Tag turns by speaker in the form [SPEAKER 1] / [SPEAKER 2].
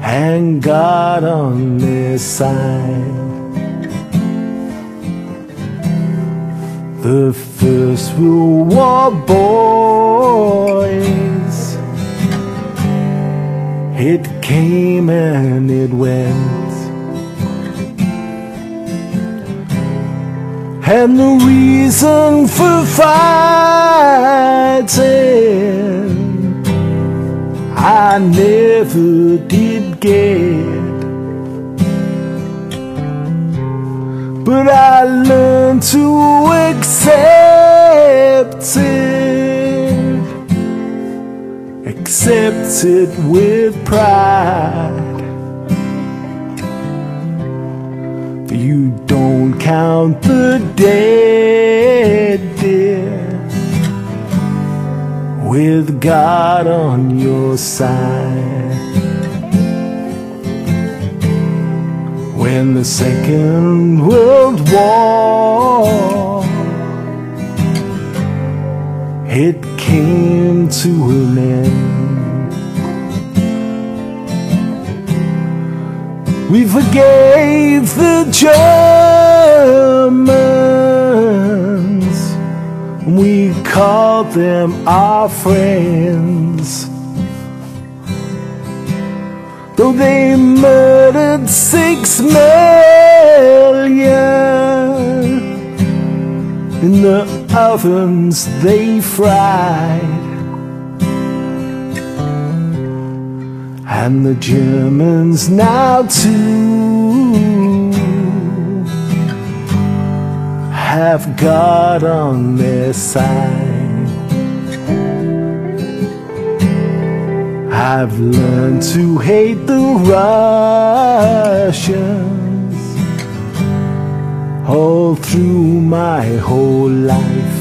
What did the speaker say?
[SPEAKER 1] and God on their side. The First World War boys, it came and it went, and the reason for fighting I never did get, but I learned to accept it with pride. For you don't count the dead, dear, with God on your side. When the Second World War, it came to an end, we forgave the Germans, we called them our friends, though they murdered 6 million in the ovens they fried. And the Germans now too have God on their side. I've learned to hate the Russians all through my whole life.